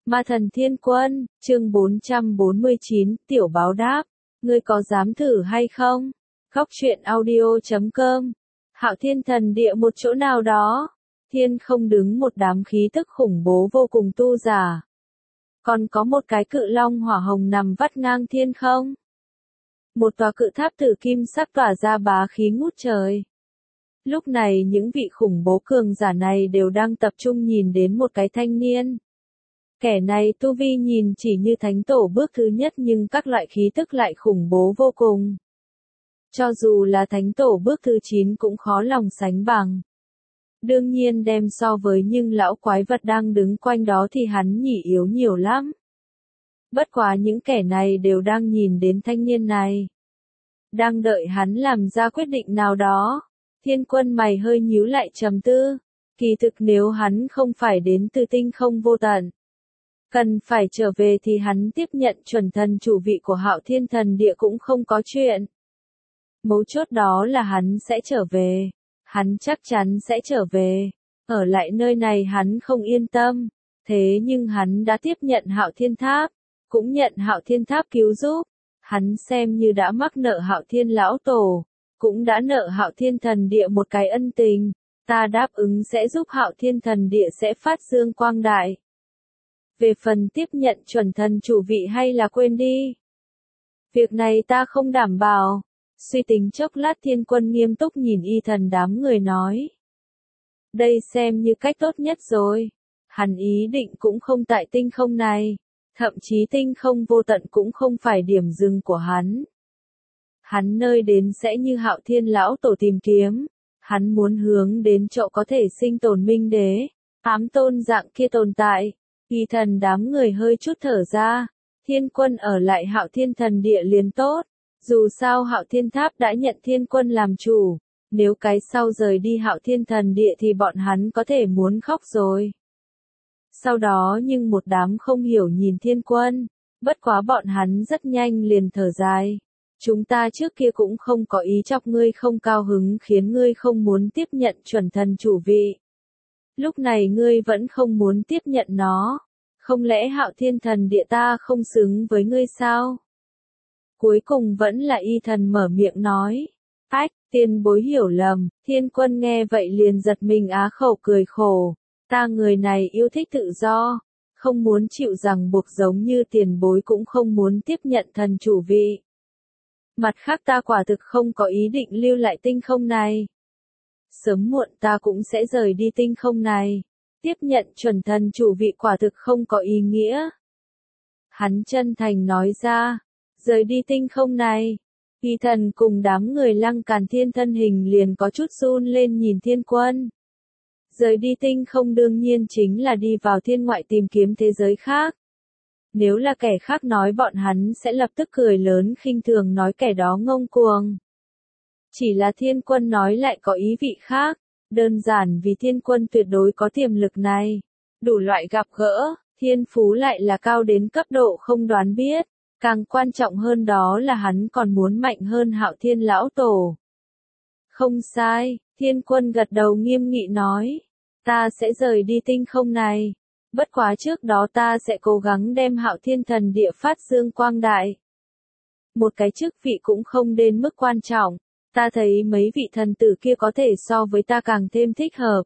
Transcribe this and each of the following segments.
Ma thần thiên quân, chương 449, tiểu báo đáp. Ngươi có dám thử hay không? Khóc chuyện audio.com. Hạo Thiên Thần Địa một chỗ nào đó. Thiên không đứng một đám khí tức khủng bố vô cùng tu giả. Còn có một cái cự long hỏa hồng nằm vắt ngang thiên không. Một tòa cự tháp tử kim sắc tỏa ra bá khí ngút trời. Lúc này những vị khủng bố cường giả này đều đang tập trung nhìn đến một cái thanh niên. Kẻ này tu vi nhìn chỉ như thánh tổ bước thứ nhất nhưng các loại khí tức lại khủng bố vô cùng. Cho dù là thánh tổ bước thứ 9 cũng khó lòng sánh bằng. Đương nhiên đem so với nhưng lão quái vật đang đứng quanh đó thì hắn nhỉ yếu nhiều lắm. Bất quá những kẻ này đều đang nhìn đến thanh niên này. Đang đợi hắn làm ra quyết định nào đó. Thiên quân mày hơi nhíu lại trầm tư. Kỳ thực nếu hắn không phải đến từ tinh không vô tận. Cần phải trở về thì hắn tiếp nhận chuẩn thần chủ vị của Hạo Thiên Thần Địa cũng không có chuyện. Mấu chốt đó là hắn sẽ trở về. Hắn chắc chắn sẽ trở về. Ở lại nơi này hắn không yên tâm. Thế nhưng hắn đã tiếp nhận Hạo Thiên Tháp. Cũng nhận Hạo Thiên Tháp cứu giúp. Hắn xem như đã mắc nợ Hạo Thiên Lão Tổ. Cũng đã nợ Hạo Thiên Thần Địa một cái ân tình. Ta đáp ứng sẽ giúp Hạo Thiên Thần Địa sẽ phát dương quang đại. Về phần tiếp nhận chuẩn thần chủ vị hay là quên đi. Việc này ta không đảm bảo. Suy tính chốc lát thiên quân nghiêm túc nhìn y thần đám người nói. Đây xem như cách tốt nhất rồi. Hắn ý định cũng không tại tinh không này. Thậm chí tinh không vô tận cũng không phải điểm dừng của hắn. Hắn nơi đến sẽ như Hạo Thiên Lão Tổ tìm kiếm. Hắn muốn hướng đến chỗ có thể sinh tồn minh đế. Ám tôn dạng kia tồn tại. Y thần đám người hơi chút thở ra. Thiên quân ở lại Hạo Thiên Thần Địa liền tốt. Dù sao Hạo Thiên Tháp đã nhận thiên quân làm chủ. Nếu cái sau rời đi Hạo Thiên Thần Địa thì bọn hắn có thể muốn khóc rồi. Sau đó nhưng một đám không hiểu nhìn thiên quân. Bất quá bọn hắn rất nhanh liền thở dài. Chúng ta trước kia cũng không có ý chọc ngươi không cao hứng khiến ngươi không muốn tiếp nhận chuẩn thần chủ vị. Lúc này ngươi vẫn không muốn tiếp nhận nó. Không lẽ Hạo Thiên Thần Địa ta không xứng với ngươi sao? Cuối cùng vẫn là y thần mở miệng nói. Ách, tiền bối hiểu lầm. Thiên quân nghe vậy liền giật mình á khẩu cười khổ. Ta người này yêu thích tự do. Không muốn chịu ràng buộc giống như tiền bối cũng không muốn tiếp nhận thần chủ vị. Mặt khác ta quả thực không có ý định lưu lại tinh không này. Sớm muộn ta cũng sẽ rời đi tinh không này. Tiếp nhận chuẩn thần chủ vị quả thực không có ý nghĩa. Hắn chân thành nói ra. Rời đi tinh không này. Y thần cùng đám người Lăng Càn Thiên thân hình liền có chút run lên nhìn thiên quân. Rời đi tinh không đương nhiên chính là đi vào thiên ngoại tìm kiếm thế giới khác. Nếu là kẻ khác nói bọn hắn sẽ lập tức cười lớn khinh thường nói kẻ đó ngông cuồng. Chỉ là thiên quân nói lại có ý vị khác. Đơn giản vì thiên quân tuyệt đối có tiềm lực này. Đủ loại gặp gỡ, thiên phú lại là cao đến cấp độ không đoán biết. Càng quan trọng hơn đó là hắn còn muốn mạnh hơn Hạo Thiên Lão Tổ. Không sai, thiên quân gật đầu nghiêm nghị nói. Ta sẽ rời đi tinh không này. Bất quá trước đó ta sẽ cố gắng đem Hạo Thiên Thần Địa phát dương quang đại. Một cái chức vị cũng không đến mức quan trọng. Ta thấy mấy vị thần tử kia có thể so với ta càng thêm thích hợp.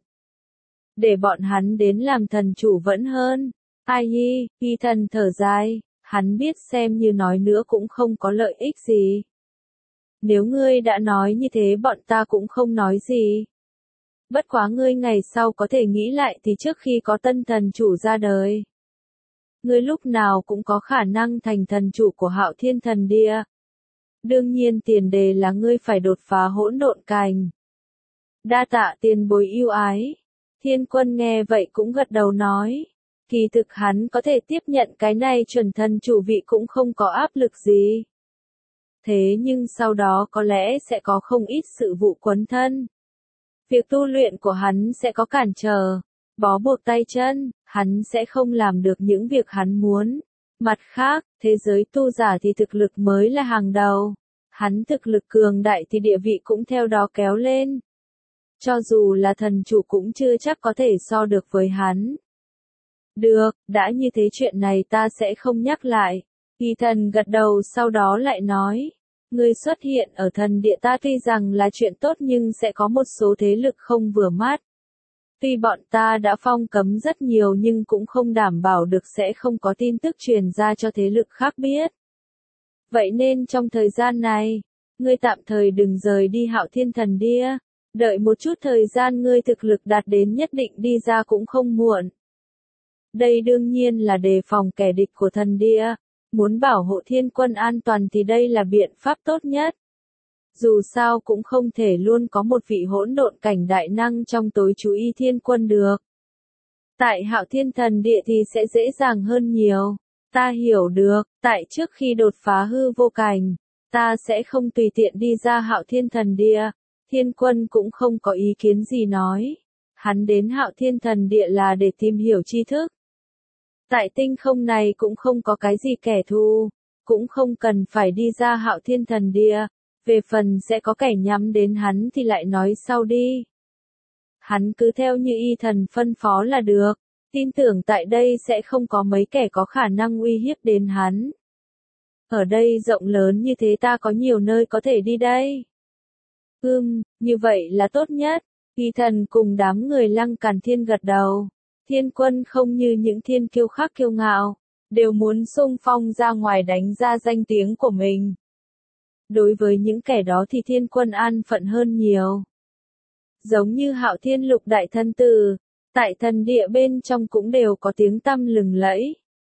Để bọn hắn đến làm thần chủ vẫn hơn. Ai y thần thở dài. Hắn biết xem như nói nữa cũng không có lợi ích gì. Nếu ngươi đã nói như thế bọn ta cũng không nói gì. Bất quá ngươi ngày sau có thể nghĩ lại thì trước khi có tân thần chủ ra đời. Ngươi lúc nào cũng có khả năng thành thần chủ của Hạo Thiên Thần Địa. Đương nhiên tiền đề là ngươi phải đột phá hỗn độn cành. Đa tạ tiền bối yêu ái. Thiên quân nghe vậy cũng gật đầu nói. Kỳ thực hắn có thể tiếp nhận cái này chuẩn thần chủ vị cũng không có áp lực gì. Thế nhưng sau đó có lẽ sẽ có không ít sự vụ quấn thân. Việc tu luyện của hắn sẽ có cản trở, bó buộc tay chân, hắn sẽ không làm được những việc hắn muốn. Mặt khác, thế giới tu giả thì thực lực mới là hàng đầu. Hắn thực lực cường đại thì địa vị cũng theo đó kéo lên. Cho dù là thần chủ cũng chưa chắc có thể so được với hắn. Được, đã như thế chuyện này ta sẽ không nhắc lại. Ethan gật đầu sau đó lại nói. Ngươi xuất hiện ở thần địa ta tuy rằng là chuyện tốt nhưng sẽ có một số thế lực không vừa mắt. Tuy bọn ta đã phong cấm rất nhiều nhưng cũng không đảm bảo được sẽ không có tin tức truyền ra cho thế lực khác biết. Vậy nên trong thời gian này, ngươi tạm thời đừng rời đi Hạo Thiên Thần Địa. Đợi một chút thời gian ngươi thực lực đạt đến nhất định đi ra cũng không muộn. Đây đương nhiên là đề phòng kẻ địch của thần địa. Muốn bảo hộ thiên quân an toàn thì đây là biện pháp tốt nhất. Dù sao cũng không thể luôn có một vị hỗn độn cảnh đại năng trong tối chú ý thiên quân được. Tại Hạo Thiên Thần Địa thì sẽ dễ dàng hơn nhiều. Ta hiểu được, tại trước khi đột phá hư vô cảnh, ta sẽ không tùy tiện đi ra Hạo Thiên Thần Địa. Thiên quân cũng không có ý kiến gì nói. Hắn đến Hạo Thiên Thần Địa là để tìm hiểu tri thức. Tại tinh không này cũng không có cái gì kẻ thù, cũng không cần phải đi ra Hạo Thiên Thần Địa. Về phần sẽ có kẻ nhắm đến hắn thì lại nói sau đi. Hắn cứ theo như y thần phân phó là được, tin tưởng tại đây sẽ không có mấy kẻ có khả năng uy hiếp đến hắn. Ở đây rộng lớn như thế ta có nhiều nơi có thể đi đây. Như vậy là tốt nhất. Y thần cùng đám người Lăng Càn Thiên gật đầu. Thiên quân không như những thiên kiêu khác kiêu ngạo, đều muốn xung phong ra ngoài đánh ra danh tiếng của mình. Đối với những kẻ đó thì thiên quân an phận hơn nhiều. Giống như Hạo Thiên Lục Đại Thân Tử, tại thần địa bên trong cũng đều có tiếng tăm lừng lẫy.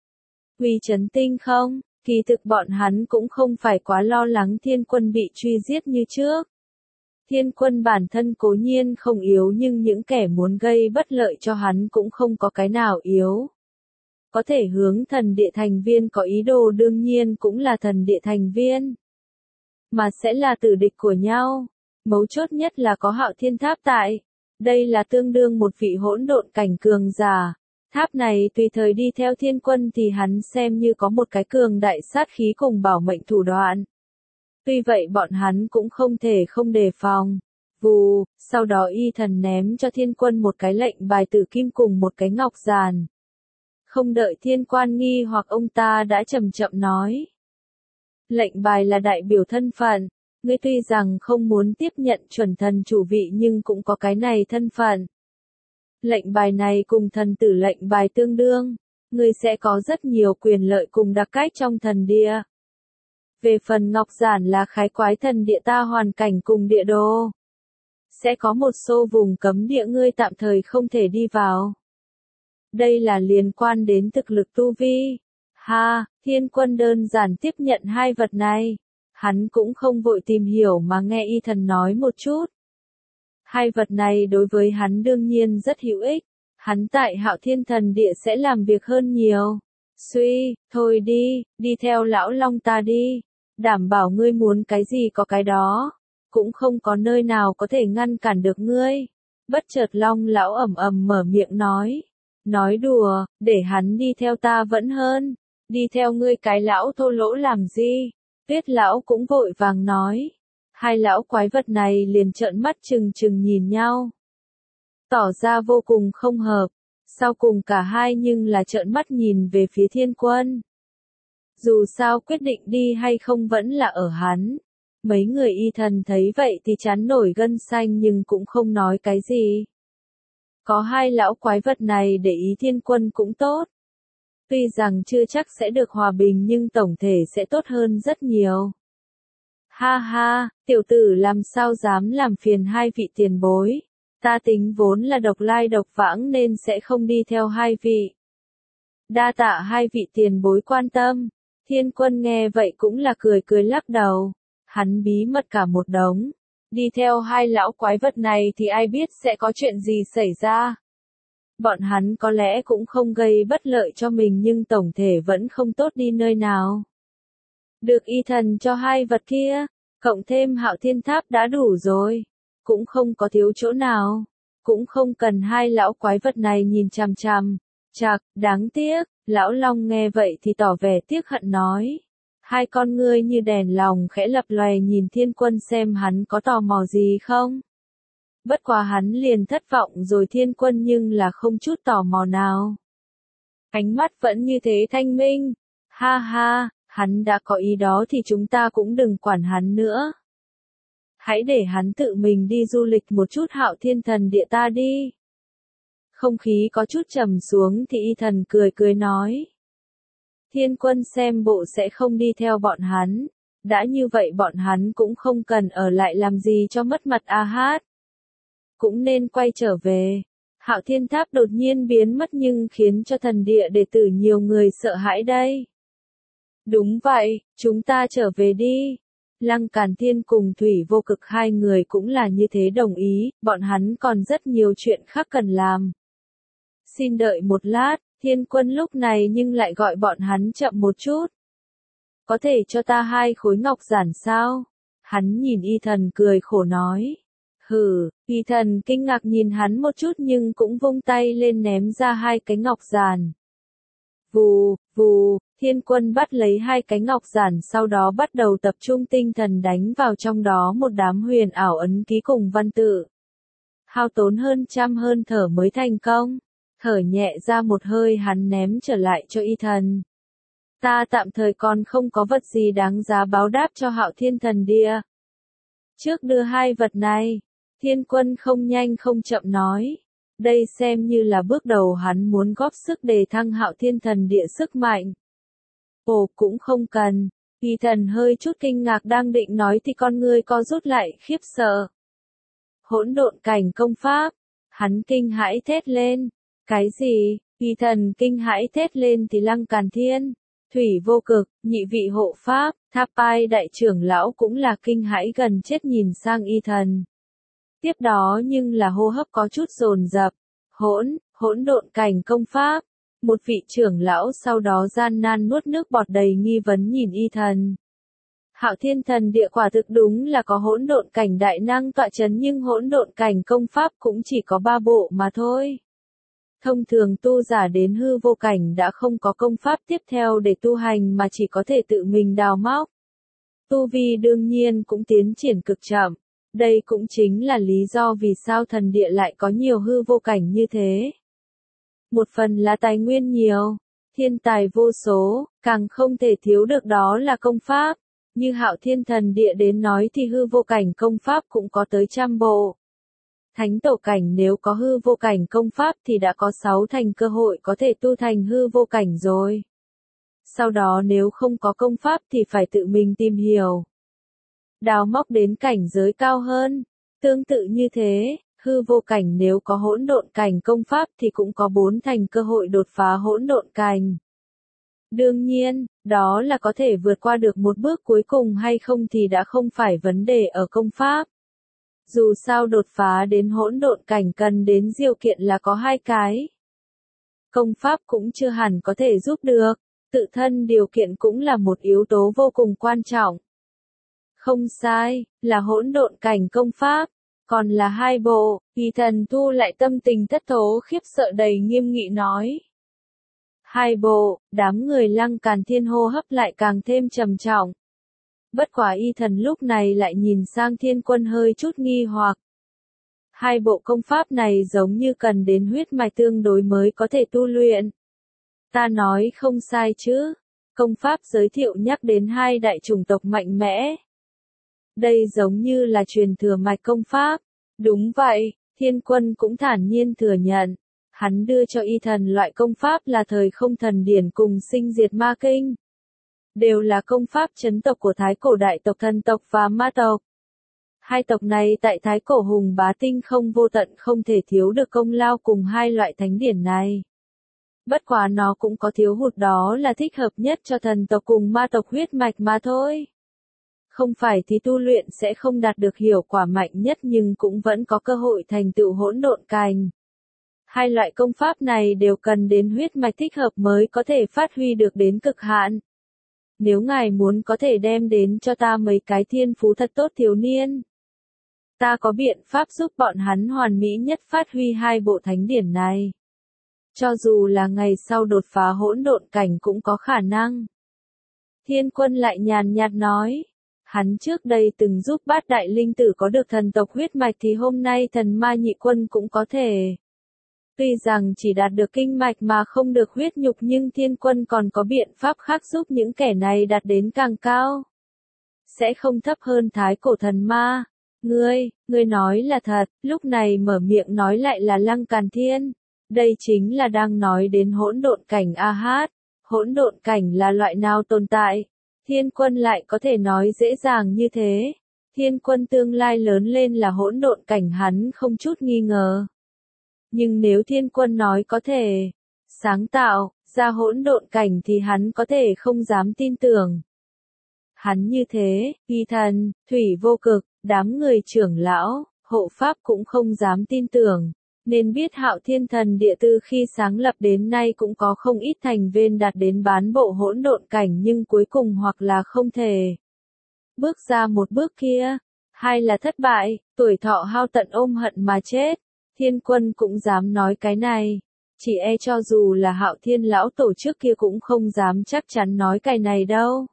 Uy chấn tinh không, kỳ thực bọn hắn cũng không phải quá lo lắng thiên quân bị truy giết như trước. Thiên quân bản thân cố nhiên không yếu nhưng những kẻ muốn gây bất lợi cho hắn cũng không có cái nào yếu. Có thể hướng thần địa thành viên có ý đồ đương nhiên cũng là thần địa thành viên. Mà sẽ là tử địch của nhau. Mấu chốt nhất là có Hạo Thiên Tháp tại. Đây là tương đương một vị hỗn độn cảnh cường giả. Tháp này tùy thời đi theo thiên quân thì hắn xem như có một cái cường đại sát khí cùng bảo mệnh thủ đoạn. Tuy vậy bọn hắn cũng không thể không đề phòng. Vù, sau đó y thần ném cho thiên quân một cái lệnh bài tử kim cùng một cái ngọc giàn. Không đợi thiên quan nghi hoặc ông ta đã chậm chậm nói. Lệnh bài là đại biểu thân phận, ngươi tuy rằng không muốn tiếp nhận chuẩn thần chủ vị nhưng cũng có cái này thân phận. Lệnh bài này cùng thần tử lệnh bài tương đương, ngươi sẽ có rất nhiều quyền lợi cùng đặc cách trong thần địa. Về phần ngọc giản là khái quái thần địa ta hoàn cảnh cùng địa đồ. Sẽ có một số vùng cấm địa ngươi tạm thời không thể đi vào. Đây là liên quan đến thực lực tu vi. Thiên quân đơn giản tiếp nhận hai vật này. Hắn cũng không vội tìm hiểu mà nghe y thần nói một chút. Hai vật này đối với hắn đương nhiên rất hữu ích. Hắn tại Hạo Thiên Thần Địa sẽ làm việc hơn nhiều. Thôi đi theo lão Long ta đi. Đảm bảo ngươi muốn cái gì có cái đó. Cũng không có nơi nào có thể ngăn cản được ngươi. Bất chợt Long lão ầm ầm mở miệng nói. Nói đùa, để hắn đi theo ta vẫn hơn. Đi theo ngươi cái lão thô lỗ làm gì? Tuyết lão cũng vội vàng nói. Hai lão quái vật này liền trợn mắt trừng trừng nhìn nhau. Tỏ ra vô cùng không hợp. Sau cùng cả hai nhưng là trợn mắt nhìn về phía thiên quân. Dù sao quyết định đi hay không vẫn là ở hắn. Mấy người y thần thấy vậy thì chán nổi gân xanh nhưng cũng không nói cái gì. Có hai lão quái vật này để ý thiên quân cũng tốt. Tuy rằng chưa chắc sẽ được hòa bình nhưng tổng thể sẽ tốt hơn rất nhiều. Tiểu tử làm sao dám làm phiền hai vị tiền bối. Ta tính vốn là độc lai độc vãng nên sẽ không đi theo hai vị. Đa tạ hai vị tiền bối quan tâm. Thiên quân nghe vậy cũng là cười cười lắc đầu. Hắn bí mật cả một đống. Đi theo hai lão quái vật này thì ai biết sẽ có chuyện gì xảy ra. Bọn hắn có lẽ cũng không gây bất lợi cho mình nhưng tổng thể vẫn không tốt đi nơi nào. Được y thần cho hai vật kia, cộng thêm Hạo Thiên Tháp đã đủ rồi. Cũng không có thiếu chỗ nào. Cũng không cần hai lão quái vật này nhìn chằm chằm. Chạc, đáng tiếc, lão Long nghe vậy thì tỏ vẻ tiếc hận nói. Hai con ngươi như đèn lòng khẽ lập lòe nhìn thiên quân xem hắn có tò mò gì không. Bất quá hắn liền thất vọng rồi thiên quân nhưng là không chút tò mò nào. Ánh mắt vẫn như thế thanh minh. Ha ha, hắn đã có ý đó thì chúng ta cũng đừng quản hắn nữa. Hãy để hắn tự mình đi du lịch một chút Hạo Thiên Thần Địa ta đi. Không khí có chút trầm xuống thì Y Thần cười cười nói. Thiên Quân xem bộ sẽ không đi theo bọn hắn. Đã như vậy bọn hắn cũng không cần ở lại làm gì cho mất mặt A Hát. Cũng nên quay trở về. Hạo Thiên Tháp đột nhiên biến mất nhưng khiến cho thần địa đệ tử nhiều người sợ hãi đây. Đúng vậy, chúng ta trở về đi. Lăng Càn Thiên cùng Thủy Vô Cực hai người cũng là như thế đồng ý, bọn hắn còn rất nhiều chuyện khác cần làm. Xin đợi một lát, Thiên Quân lúc này nhưng lại gọi bọn hắn chậm một chút. Có thể cho ta 2 khối ngọc giản sao? Hắn nhìn Y Thần cười khổ nói. Hừ, Y Thần kinh ngạc nhìn hắn một chút nhưng cũng vung tay lên ném ra 2 cái ngọc giản. Vù, vù, Thiên Quân bắt lấy 2 cái ngọc giản sau đó bắt đầu tập trung tinh thần đánh vào trong đó một đám huyền ảo ấn ký cùng văn tự. Hao tốn hơn trăm hơn thở mới thành công. Thở nhẹ ra một hơi hắn ném trở lại cho Y Thần. Ta tạm thời còn không có vật gì đáng giá báo đáp cho Hạo Thiên Thần Địa. Trước đưa 2 vật này, Thiên Quân không nhanh không chậm nói. Đây xem như là bước đầu hắn muốn góp sức đề thăng Hạo Thiên Thần Địa sức mạnh. Ồ cũng không cần. Y Thần hơi chút kinh ngạc đang định nói thì con ngươi co rút lại khiếp sợ. Hỗn độn cảnh công pháp. Hắn kinh hãi thét lên. Cái gì? Y Thần kinh hãi thét lên thì Lăng Càn Thiên, Thủy Vô Cực, nhị vị hộ pháp, Tháp Pai đại trưởng lão cũng là kinh hãi gần chết nhìn sang Y Thần. Tiếp đó nhưng là hô hấp có chút dồn dập. Hỗn độn cảnh công pháp. Một vị trưởng lão sau đó gian nan nuốt nước bọt đầy nghi vấn nhìn Y Thần. Hạo Thiên Thần Địa quả thực đúng là có hỗn độn cảnh đại năng tọa chấn nhưng hỗn độn cảnh công pháp cũng chỉ có 3 bộ mà thôi. Thông thường tu giả đến hư vô cảnh đã không có công pháp tiếp theo để tu hành mà chỉ có thể tự mình đào móc. Tu vi đương nhiên cũng tiến triển cực chậm. Đây cũng chính là lý do vì sao thần địa lại có nhiều hư vô cảnh như thế. Một phần là tài nguyên nhiều, thiên tài vô số, càng không thể thiếu được đó là công pháp. Như Hạo Thiên Thần Địa đến nói thì hư vô cảnh công pháp cũng có tới 100 bộ. Thánh tổ cảnh nếu có hư vô cảnh công pháp thì đã có 6 thành cơ hội có thể tu thành hư vô cảnh rồi. Sau đó nếu không có công pháp thì phải tự mình tìm hiểu. Đào móc đến cảnh giới cao hơn. Tương tự như thế, hư vô cảnh nếu có hỗn độn cảnh công pháp thì cũng có 4 thành cơ hội đột phá hỗn độn cảnh. Đương nhiên, đó là có thể vượt qua được một bước cuối cùng hay không thì đã không phải vấn đề ở công pháp. Dù sao đột phá đến hỗn độn cảnh cần đến điều kiện là có 2 cái. Công pháp cũng chưa hẳn có thể giúp được, tự thân điều kiện cũng là một yếu tố vô cùng quan trọng. Không sai, là hỗn độn cảnh công pháp, còn là 2 bộ, Y Thần thu lại tâm tình thất thố khiếp sợ đầy nghiêm nghị nói. 2 bộ, đám người Lăng Càn Thiên hô hấp lại càng thêm trầm trọng. Bất quả Y Thần lúc này lại nhìn sang Thiên Quân hơi chút nghi hoặc. 2 bộ công pháp này giống như cần đến huyết mạch tương đối mới có thể tu luyện. Ta nói không sai chứ. Công pháp giới thiệu nhắc đến 2 đại chủng tộc mạnh mẽ. Đây giống như là truyền thừa mạch công pháp. Đúng vậy, Thiên Quân cũng thản nhiên thừa nhận. Hắn đưa cho Y Thần loại công pháp là thời không thần điển cùng sinh diệt ma kinh. Đều là công pháp chấn tộc của thái cổ đại tộc thần tộc và ma tộc. 2 tộc này tại thái cổ hùng bá tinh không vô tận không thể thiếu được công lao cùng 2 loại thánh điển này. Bất quá nó cũng có thiếu hụt đó là thích hợp nhất cho thần tộc cùng ma tộc huyết mạch mà thôi. Không phải thì tu luyện sẽ không đạt được hiệu quả mạnh nhất nhưng cũng vẫn có cơ hội thành tựu hỗn độn cảnh. 2 loại công pháp này đều cần đến huyết mạch thích hợp mới có thể phát huy được đến cực hạn. Nếu ngài muốn có thể đem đến cho ta mấy cái thiên phú thật tốt thiếu niên. Ta có biện pháp giúp bọn hắn hoàn mỹ nhất phát huy 2 bộ thánh điển này. Cho dù là ngày sau đột phá hỗn độn cảnh cũng có khả năng. Thiên Quân lại nhàn nhạt nói. Hắn trước đây từng giúp Bát Đại Linh Tử có được thần tộc huyết mạch thì hôm nay thần ma nhị quân cũng có thể. Tuy rằng chỉ đạt được kinh mạch mà không được huyết nhục nhưng Thiên Quân còn có biện pháp khác giúp những kẻ này đạt đến càng cao. Sẽ không thấp hơn Thái Cổ Thần Ma. Ngươi nói là thật, lúc này mở miệng nói lại là Lăng Càn Thiên. Đây chính là đang nói đến hỗn độn cảnh a hát. Hỗn độn cảnh là loại nào tồn tại? Thiên Quân lại có thể nói dễ dàng như thế. Thiên Quân tương lai lớn lên là hỗn độn cảnh hắn không chút nghi ngờ. Nhưng nếu Thiên Quân nói có thể sáng tạo ra hỗn độn cảnh thì hắn có thể không dám tin tưởng. Hắn như thế, Y Thần, Thủy Vô Cực, đám người trưởng lão, hộ pháp cũng không dám tin tưởng. Nên biết Hạo Thiên Thần Địa từ khi sáng lập đến nay cũng có không ít thành viên đạt đến bán bộ hỗn độn cảnh nhưng cuối cùng hoặc là không thể bước ra một bước kia, hay là thất bại, tuổi thọ hao tận ôm hận mà chết. Thiên Quân cũng dám nói cái này. Chỉ e cho dù là Hạo Thiên lão tổ trước kia cũng không dám chắc chắn nói cái này đâu.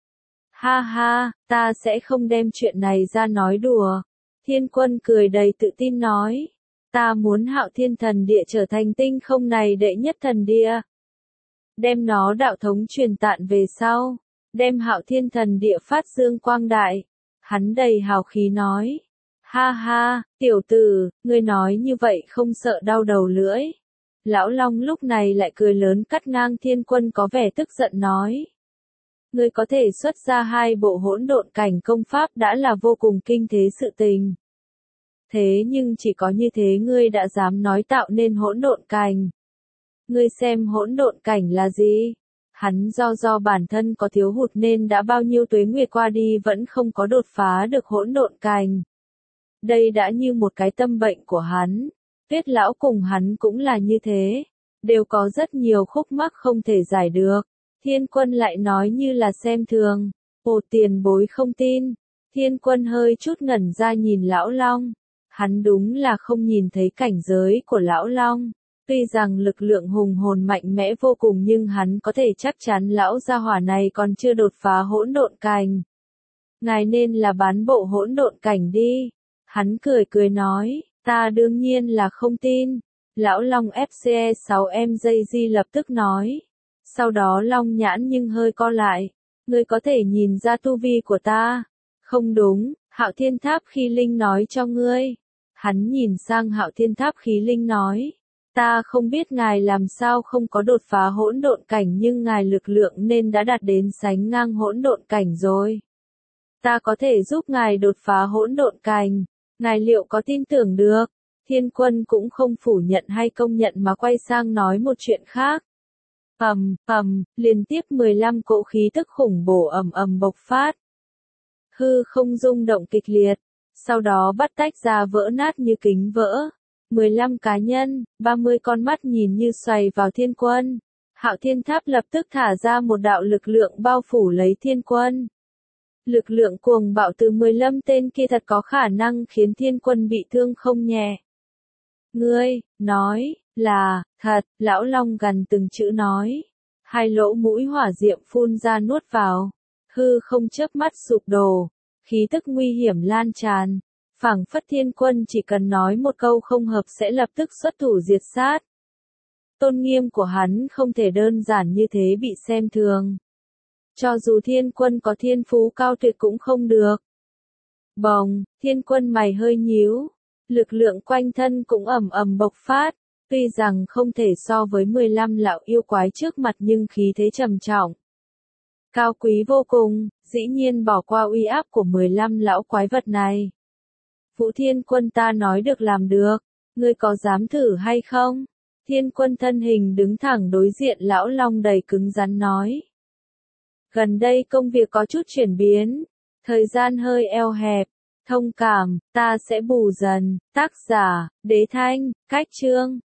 Ha ha, ta sẽ không đem chuyện này ra nói đùa. Thiên Quân cười đầy tự tin nói. Ta muốn Hạo Thiên Thần Địa trở thành tinh không này đệ nhất thần địa. Đem nó đạo thống truyền tạn về sau. Đem Hạo Thiên Thần Địa phát dương quang đại. Hắn đầy hào khí nói. Ha ha, tiểu tử, ngươi nói như vậy không sợ đau đầu lưỡi. Lão Long lúc này lại cười lớn cắt ngang Thiên Quân có vẻ tức giận nói. Ngươi có thể xuất ra 2 bộ hỗn độn cảnh công pháp đã là vô cùng kinh thế sự tình. Thế nhưng chỉ có như thế ngươi đã dám nói tạo nên hỗn độn cảnh. Ngươi xem hỗn độn cảnh là gì? Hắn do bản thân có thiếu hụt nên đã bao nhiêu tuế nguyệt qua đi vẫn không có đột phá được hỗn độn cảnh. Đây đã như một cái tâm bệnh của hắn. Tuyết lão cùng hắn cũng là như thế. Đều có rất nhiều khúc mắc không thể giải được. Thiên Quân lại nói như là xem thường. Ồ, tiền bối không tin. Thiên Quân hơi chút ngẩn ra nhìn lão Long. Hắn đúng là không nhìn thấy cảnh giới của lão Long. Tuy rằng lực lượng hùng hồn mạnh mẽ vô cùng nhưng hắn có thể chắc chắn lão gia hỏa này còn chưa đột phá hỗn độn cảnh. Ngài nên là bán bộ hỗn độn cảnh đi. Hắn cười nói, ta đương nhiên là không tin. Lão Long FCE 6MJG lập tức nói. Sau đó Long nhãn nhưng hơi co lại. Ngươi có thể nhìn ra tu vi của ta. Không đúng, Hạo Thiên Tháp Khí Linh nói cho ngươi. Hắn nhìn sang Hạo Thiên Tháp Khí Linh nói. Ta không biết ngài làm sao không có đột phá hỗn độn cảnh nhưng ngài lực lượng nên đã đạt đến sánh ngang hỗn độn cảnh rồi. Ta có thể giúp ngài đột phá hỗn độn cảnh. Ngài liệu có tin tưởng được? Thiên Quân cũng không phủ nhận hay công nhận mà quay sang nói một chuyện khác. Liên tiếp 15 cỗ khí tức khủng bổ ầm bộc phát. Hư không rung động kịch liệt, sau đó bắt tách ra vỡ nát như kính vỡ. 15 cá nhân, 30 con mắt nhìn như xoay vào Thiên Quân. Hạo Thiên Tháp lập tức thả ra một đạo lực lượng bao phủ lấy Thiên Quân. Lực lượng cuồng bạo từ 15 tên kia thật có khả năng khiến Thiên Quân bị thương không nhẹ. Ngươi, nói, là, thật, lão Long gần từng chữ nói. 2 lỗ mũi hỏa diệm phun ra nuốt vào. Hư không chớp mắt sụp đổ. Khí tức nguy hiểm lan tràn. Phảng phất Thiên Quân chỉ cần nói một câu không hợp sẽ lập tức xuất thủ diệt sát. Tôn nghiêm của hắn không thể đơn giản như thế bị xem thường. Cho dù Thiên Quân có thiên phú cao tuyệt cũng không được. Bồng, Thiên Quân mày hơi nhíu. Lực lượng quanh thân cũng ầm bộc phát. Tuy rằng không thể so với 15 lão yêu quái trước mặt nhưng khí thế trầm trọng. Cao quý vô cùng, dĩ nhiên bỏ qua uy áp của 15 lão quái vật này. Vũ Thiên Quân ta nói được làm được, ngươi có dám thử hay không? Thiên Quân thân hình đứng thẳng đối diện lão Long đầy cứng rắn nói. Gần đây công việc có chút chuyển biến, thời gian hơi eo hẹp, thông cảm, ta sẽ bù dần. Tác giả, Đế Thanh, Cách Chương.